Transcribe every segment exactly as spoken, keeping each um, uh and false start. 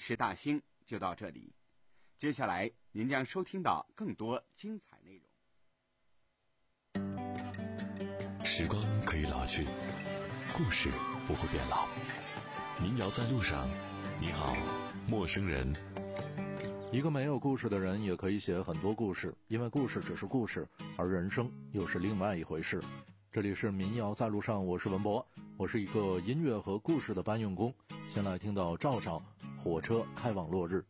十大兴就到这里，接下来您将收听到更多精彩内容。时光可以老去，故事不会变老。民谣在路上，你好，陌生人。 一个没有故事的人也可以写很多故事，因为故事只是故事，而人生又是另外一回事。这里是民谣在路上，我是文博，我是一个音乐和故事的搬运工。先来听到赵赵火车开往落日。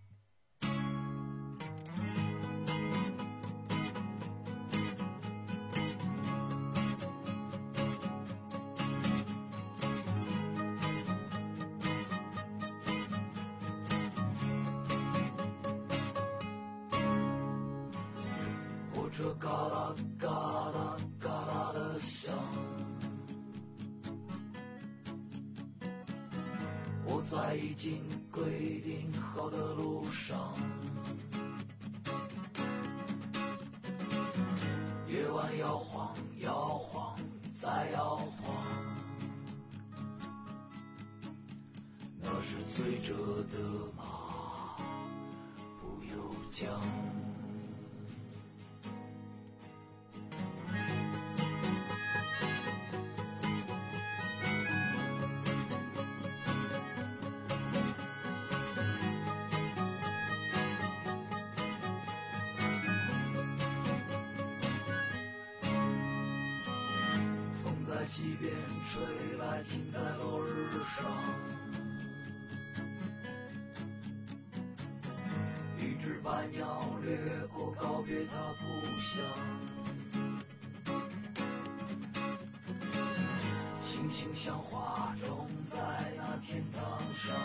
火车嘎啦嘎啦嘎啦的响，我在已经规定好的路上，夜晚摇晃摇晃再摇晃，那是醉着的马不由缰。西边吹来，停在落日上，一只白鸟掠过，告别它故乡。星星像花种在那天堂上，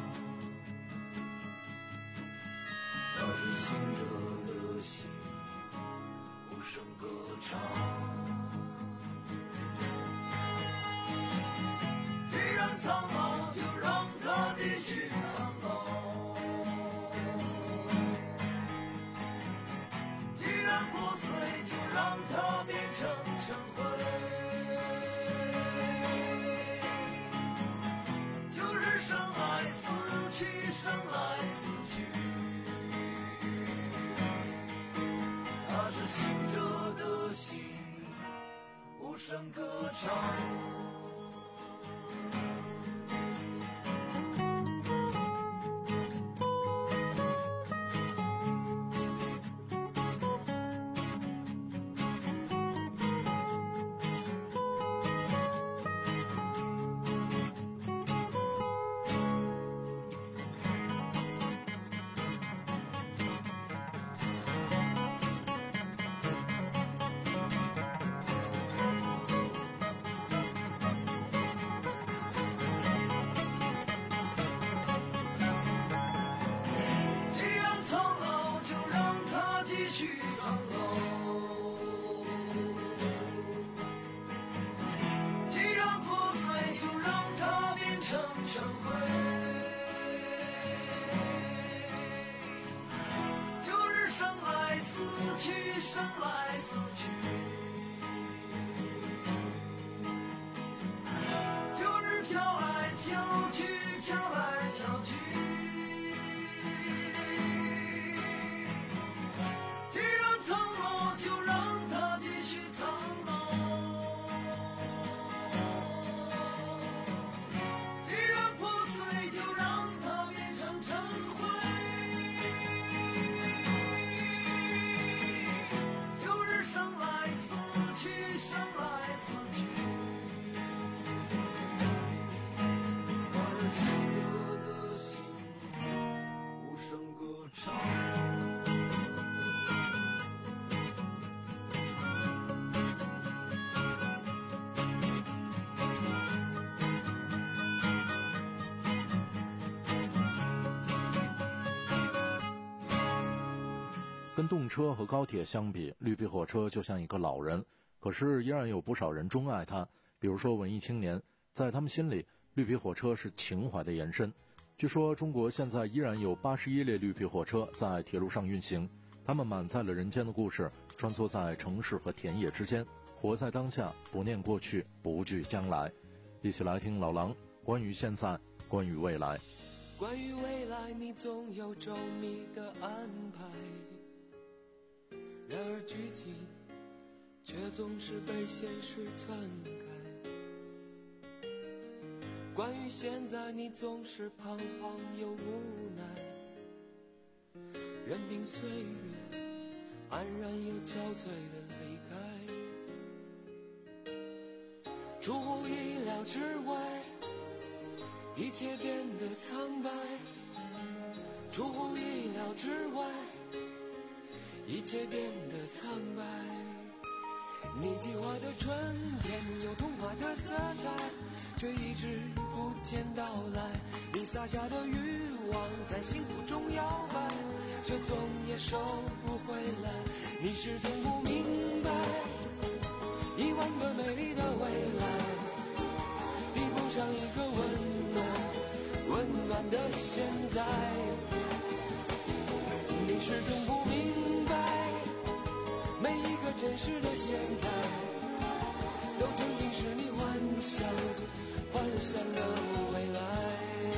那是醒着的心无声歌唱。既然苍老，就让它继续苍老；既然破碎，就让它变成尘灰。就是生来死去，生来死去，它是醒着的心，无声歌唱。生来死去，就是飘来飘去，飘来飘去。既然苍老，就让它继续苍老；既然破碎，就让它变成尘灰。 跟动车和高铁相比，绿皮火车就像一个老人，可是依然有不少人钟爱它。比如说文艺青年，在他们心里，绿皮火车是情怀的延伸。据说中国现在依然有八十一列绿皮火车在铁路上运行，它们满载了人间的故事，穿梭在城市和田野之间，活在当下，不念过去，不惧将来。一起来听老狼关于现在，关于未来。 关于未来你总有周密的安排，然而剧情却总是被现实篡改。关于现在你总是彷徨又无奈，任凭岁月安然又憔悴的离开。出乎意料之外，一切变得苍白，出乎意料之外，一切变得苍白。你计划的春天有童话的色彩，却一直不见到来。你撒下的欲望在幸福中摇摆，却总也收不回来。你始终不明白，一万个美丽的未来比不上一个温暖温暖的现在。你始终不明白，每一个真实的现在都曾经是你幻想幻想的未来。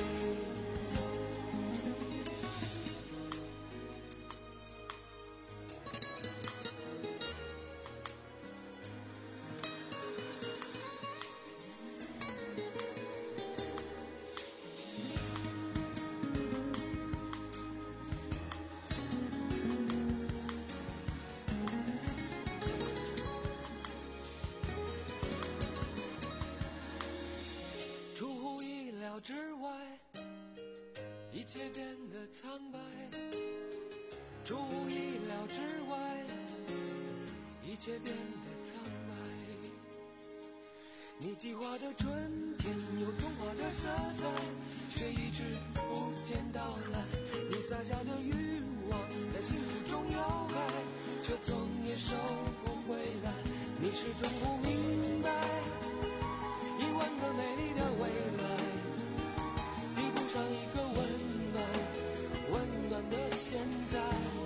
之外，一切变得苍白，出乎意料之外，一切变得苍白。你计划的春天有童话的色彩，却一直不见到来。你撒下的欲望在幸福中摇摆，却总也收不回来。你始终不明白，一万个美丽的未来上一个温暖温暖的现在。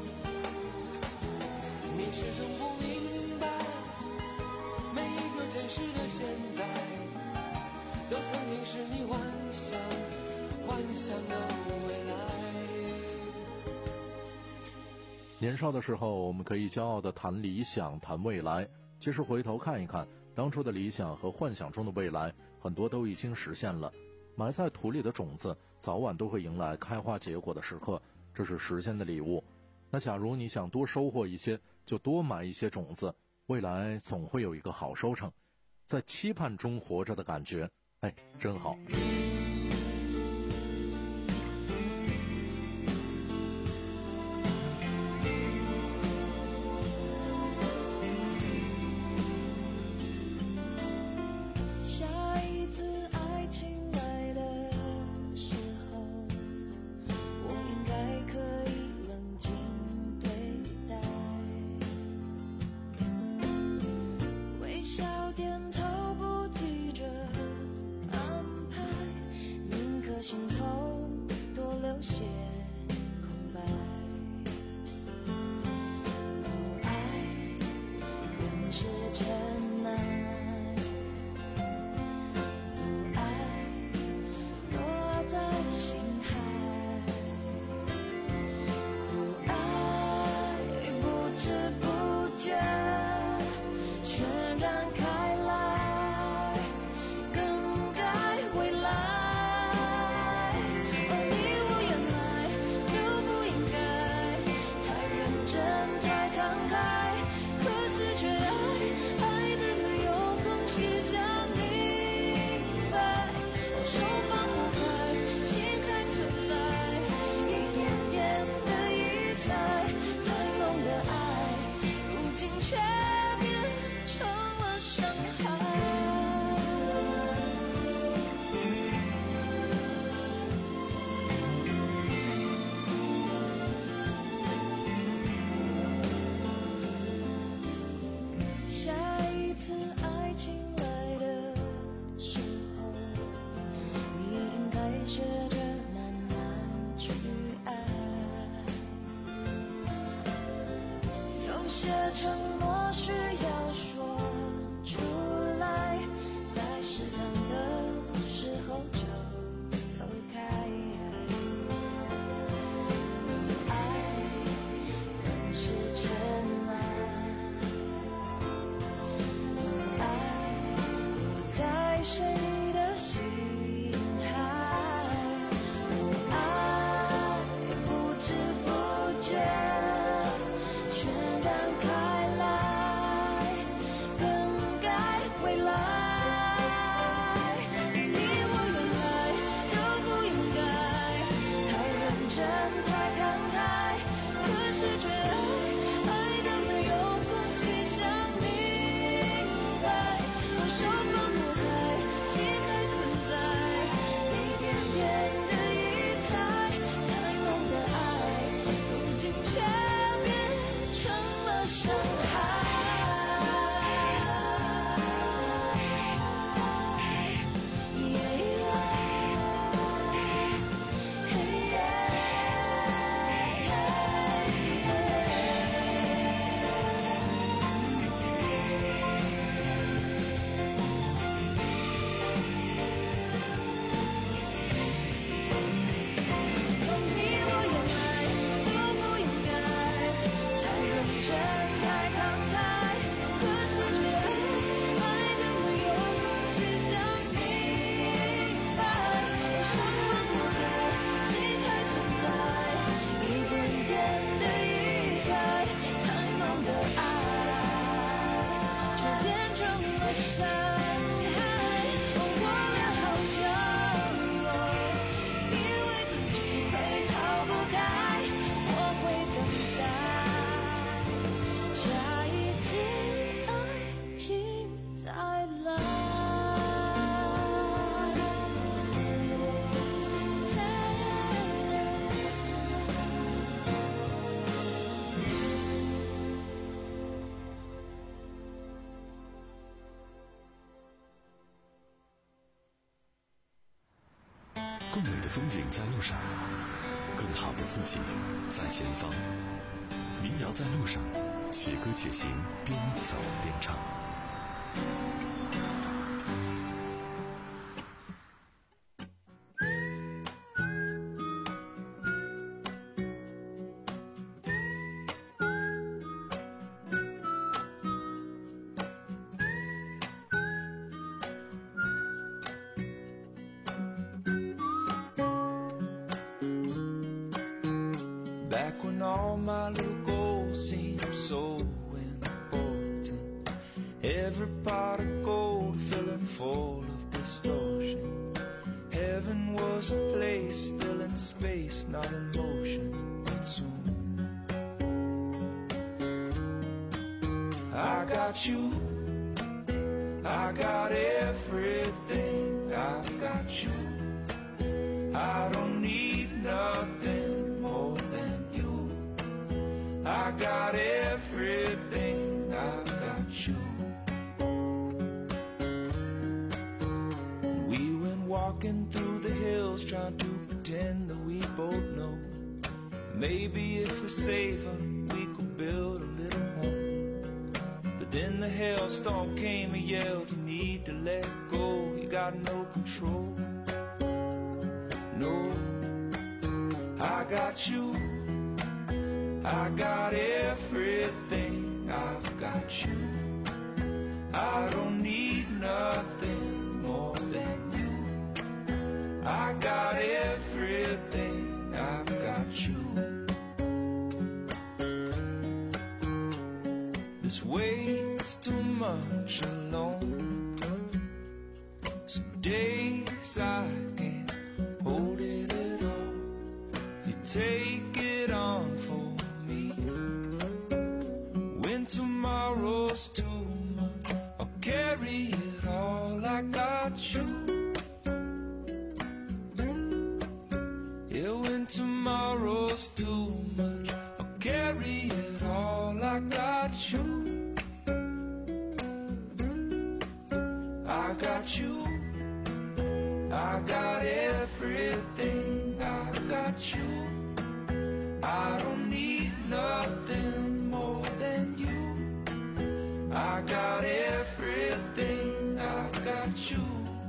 你始终不明白，每一个真实的现在都曾经是你幻想幻想的未来。 年少的时候，我们可以骄傲地谈理想谈未来，其实回头看一看，当初的理想和幻想中的未来很多都已经实现了。埋在土里的种子早晚都会迎来开花结果的时刻，这是时间的礼物。那假如你想多收获一些，就多埋一些种子，未来总会有一个好收成。在期盼中活着的感觉，哎，真好。 心头多留些空白，哦，爱原是真爱，哦，爱落在心海，哦，爱不知不觉渲染开来，更改未来。些承诺需要说出来，在适当的时候就走开。 真太慷慨，可是却爱爱的没有空隙想明白，让手放不开，心还存在，一点点的疑猜，太浓的爱，如今却变成了伤害。 更美的风景在路上，更好的自己在前方。民谣在路上，且歌且行，边走边唱。 Back when all my little goals seemed so important, every pot of gold filling full of distortion. Heaven was a place still in space, not in motion, but soon. I got you, I got everything, I got you. I don't need nothing more than you. I got everything, I got you. We went walking through the hills, trying to pretend that we both know. Maybe if we save her, we could build a little home. But then the hailstorm came and yelled, you need to let go, you got no control. No, I got you, I got everything, I've got you. I don't need nothing more than you. I got everything, I've got you. This weight's too much alone. Some days I can't hold it at all. You take it on for me. When tomorrow's too much, I'll carry it all. I got you. Yeah, when tomorrow's too much, I'll carry it all. I got you. I got you. I got everything, I got you. I don't need nothing more than you. I got everything, I got you.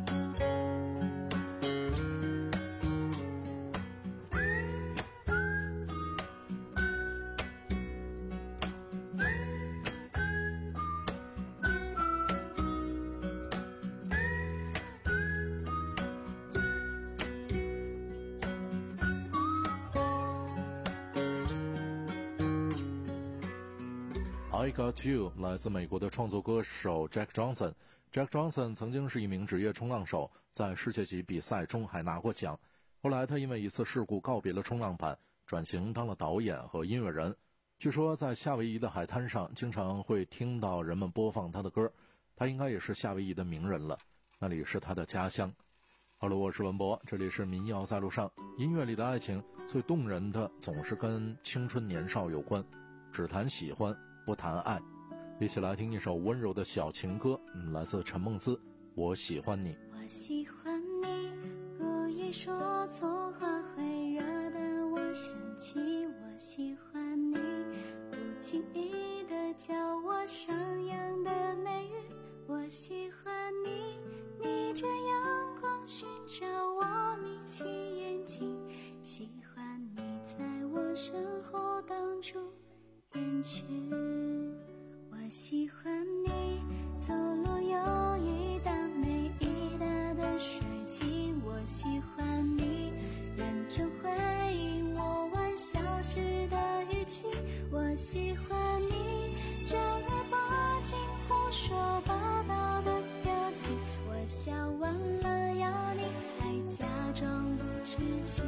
I Got You 来自美国的创作歌手 Jack Johnson。Jack Johnson 曾经是一名职业冲浪手，在世界级比赛中还拿过奖。 后来他因为一次事故告别了冲浪板，转型当了导演和音乐人。据说在夏威夷的海滩上经常会听到人们播放他的歌，他应该也是夏威夷的名人了，那里是他的家乡。好了，我是文博，这里是民谣在路上。音乐里的爱情最动人的总是跟青春年少有关，只谈喜欢不谈爱。一起来听一首温柔的小情歌，嗯，来自陈梦姿，我喜欢你。 我喜欢你，故意说错话会惹得我生气。我喜欢你，不经意的叫我上扬的美语。我喜欢你，逆着阳光寻找我，眯起眼睛，喜欢你在我身后挡住远去。我喜欢你，走路有一道美丽的的水汽。我喜欢你，认真回应我玩笑时的语气。我喜欢你，正儿八经胡说八道的表情。我笑完了要你还假装不知情，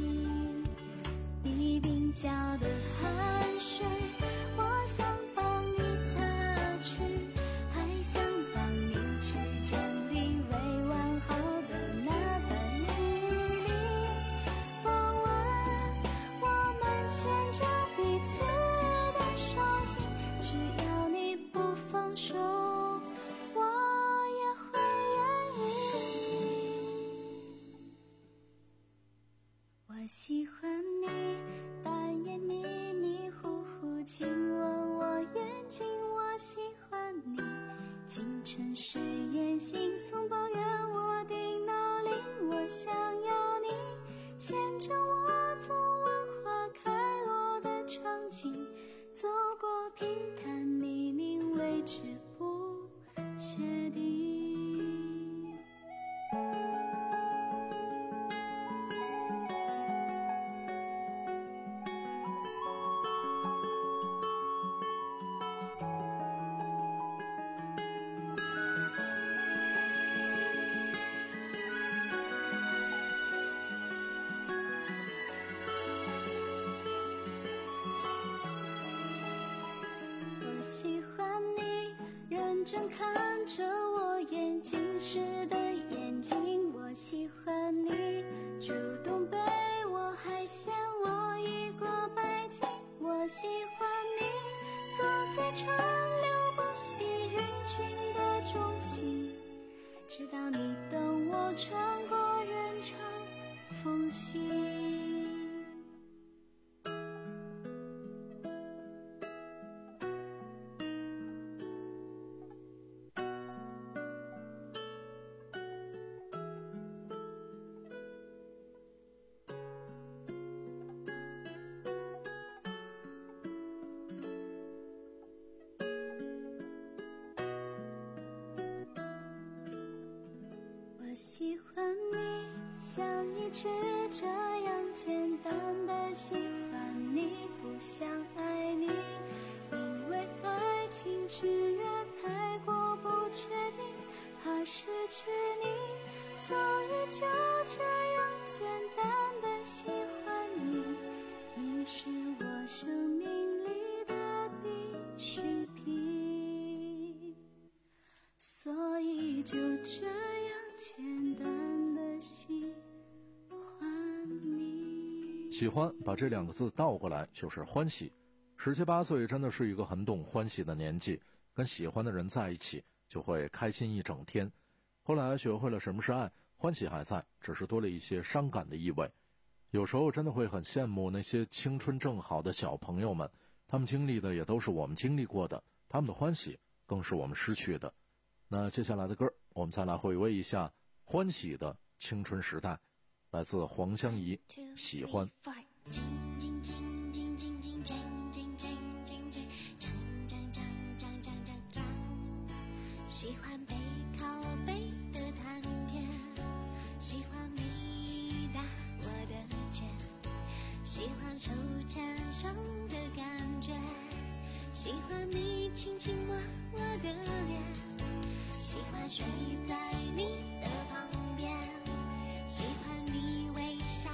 你鬓角的汗水我想帮你擦去，还想帮你去整理未完好的那段履历。我问我们牵着彼此的手心，只要你不放手，我也会愿意。我喜欢你，但也迷迷糊糊亲吻我眼睛。我喜欢你，清晨睡眼惺忪抱怨我的闹铃。我想要你牵着我走完花开落的场景，走过平坦泥泞未知不确定。我喜欢你，认真看着我眼睛时的眼睛。我喜欢你，主动背我还嫌我已过白金。我喜欢你，坐在川流不息人群的中心，直到你等我穿过人潮缝隙。我喜欢你，像一直这样简单的喜欢你，不想爱你，因为爱情制约太过不确定，怕失去你，所以就这样简单的喜欢你。你是我生命里的必需品，所以就这样简单的喜欢你。 喜欢把这两个字倒过来就是欢喜。十七八岁真的是一个很懂欢喜的年纪，跟喜欢的人在一起就会开心一整天。后来学会了什么是爱，欢喜还在，只是多了一些伤感的意味。有时候真的会很羡慕那些青春正好的小朋友们，他们经历的也都是我们经历过的，他们的欢喜更是我们失去的。那接下来的歌，我们再来回味一下欢喜的青春时代，来自黄湘怡，喜欢。 喜欢背靠背的谈天，喜欢你搭我的肩，喜欢手牵手的感觉，喜欢你轻轻摸我的脸，喜欢睡在你的旁边，喜欢你微笑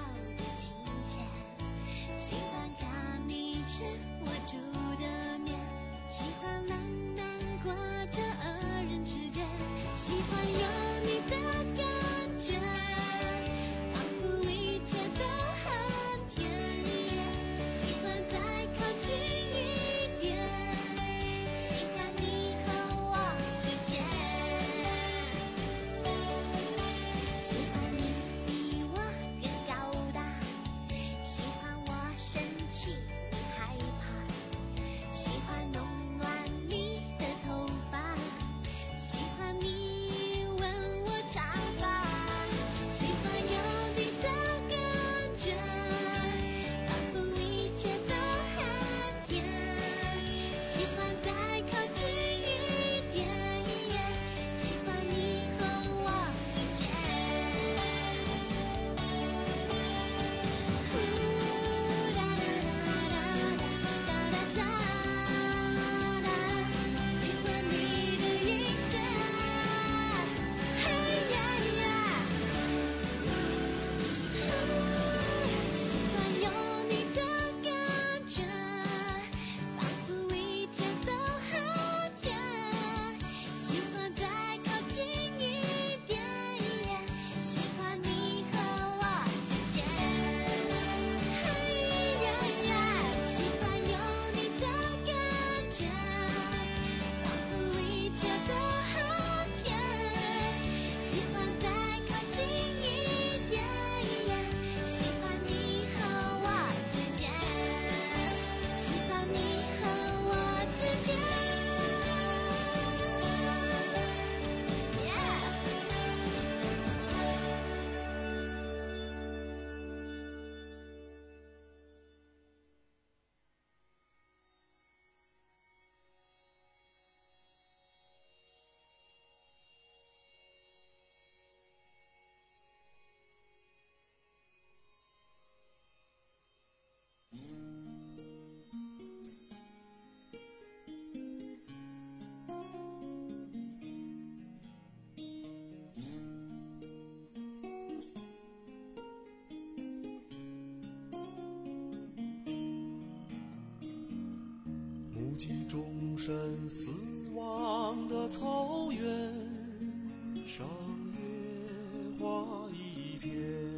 际众生死亡的草原上，野花一片，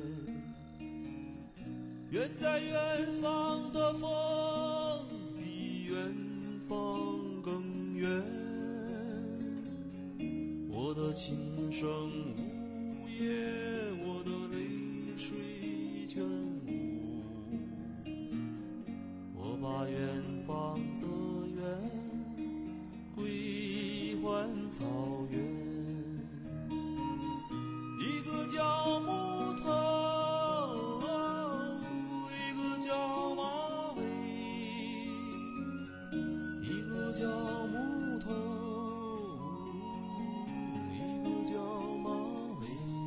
远在远方的风比远方更远，我的琴声呜咽，我的泪水全无，我把远方的远归还草原。一个叫木头，一个叫马尾，一个叫木头，一个叫马尾。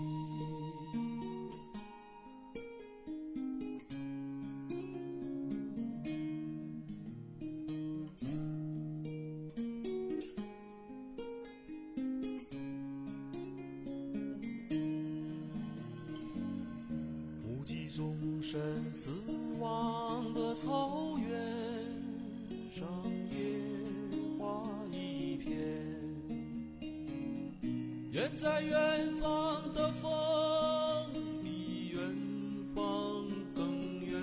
目击众生死亡的草原上，野花一片，远在远方的风比远方更远，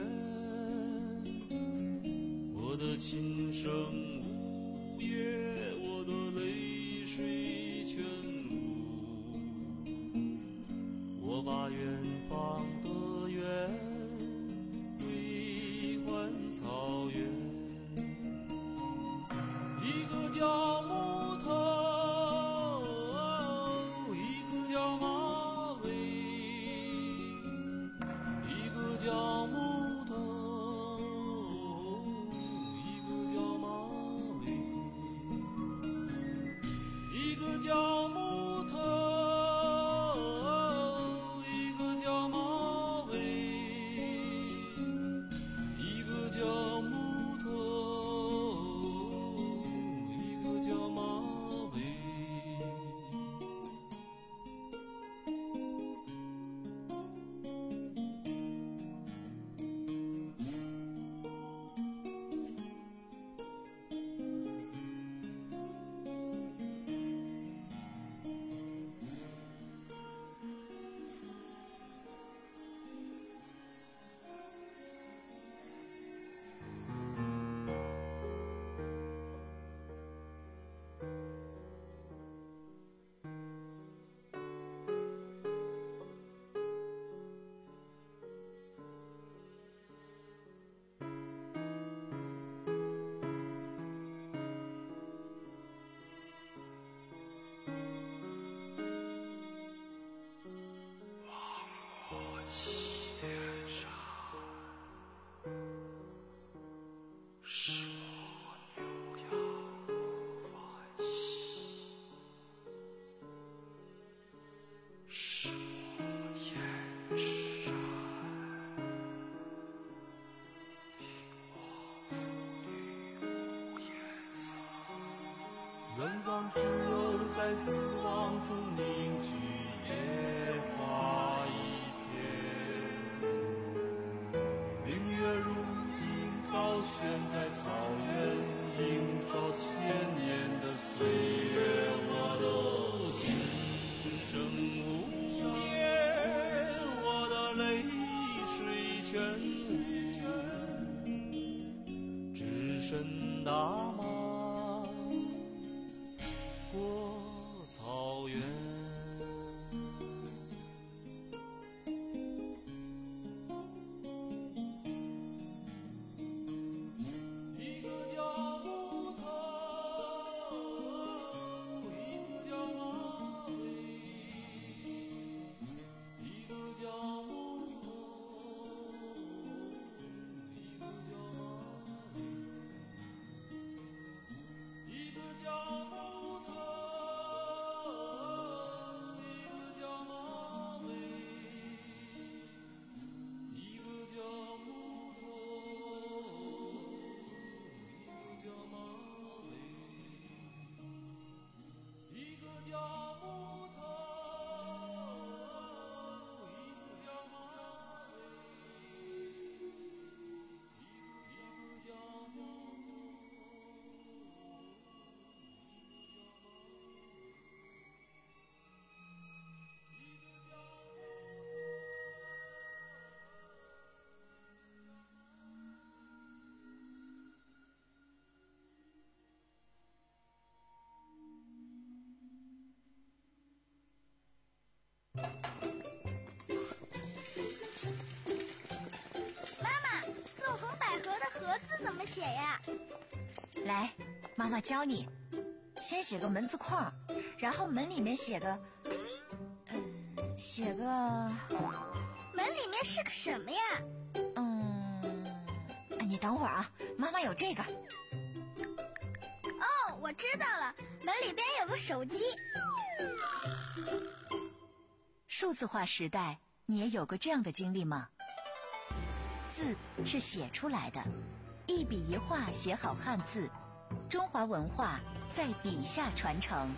我的琴声呜咽，我的泪水全无，我把远方的远归还草原。一个叫木头，一个叫马尾，一个叫木头，一个叫马尾，一个叫木头，一个叫马尾，一个叫木头，一个叫马尾。远方只有在死亡中凝聚野花一片，明月如今高悬在草原，映照千年的岁月。我的琴声无言，我的泪水全无，只身大马过草原。一个叫木头，一个叫马尾，一个叫木头，一个叫马尾。 盒子怎么写呀？ 来，妈妈教你。先写个门字框，然后门里面写个，嗯，写个…… 门里面是个什么呀？ 嗯，你等会儿啊，妈妈有这个。 哦，我知道了，门里边有个手机。 数字化时代，你也有过这样的经历吗？字是写出来的，一笔一画写好汉字，中华文化在笔下传承。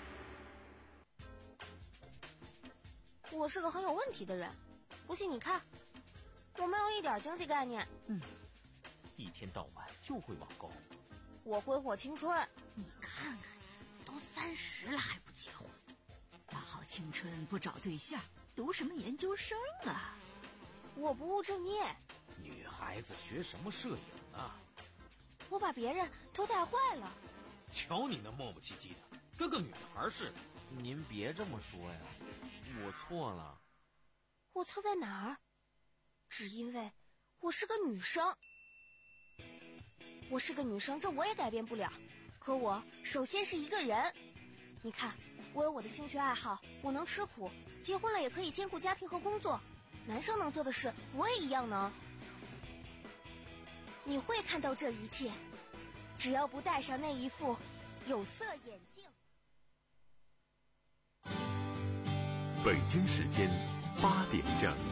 我是个很有问题的人，不信你看，我没有一点经济概念。 嗯，一天到晚就会网购。 我挥霍青春。 你看看，都三十了还不结婚，大好青春不找对象，读什么研究生啊？ 我不务正业。 女孩子学什么摄影啊？ 我把别人都带坏了。 瞧你那磨磨唧唧的，跟个女孩似的。 您别这么说呀，我错了。 我错在哪儿？只因为我是个女生。我是个女生，这我也改变不了。可我首先是一个人。你看，我有我的兴趣爱好，我能吃苦，结婚了也可以兼顾家庭和工作。男生能做的事，我也一样能。你会看到这一切，只要不戴上那一副有色眼镜。 北京时间八点整。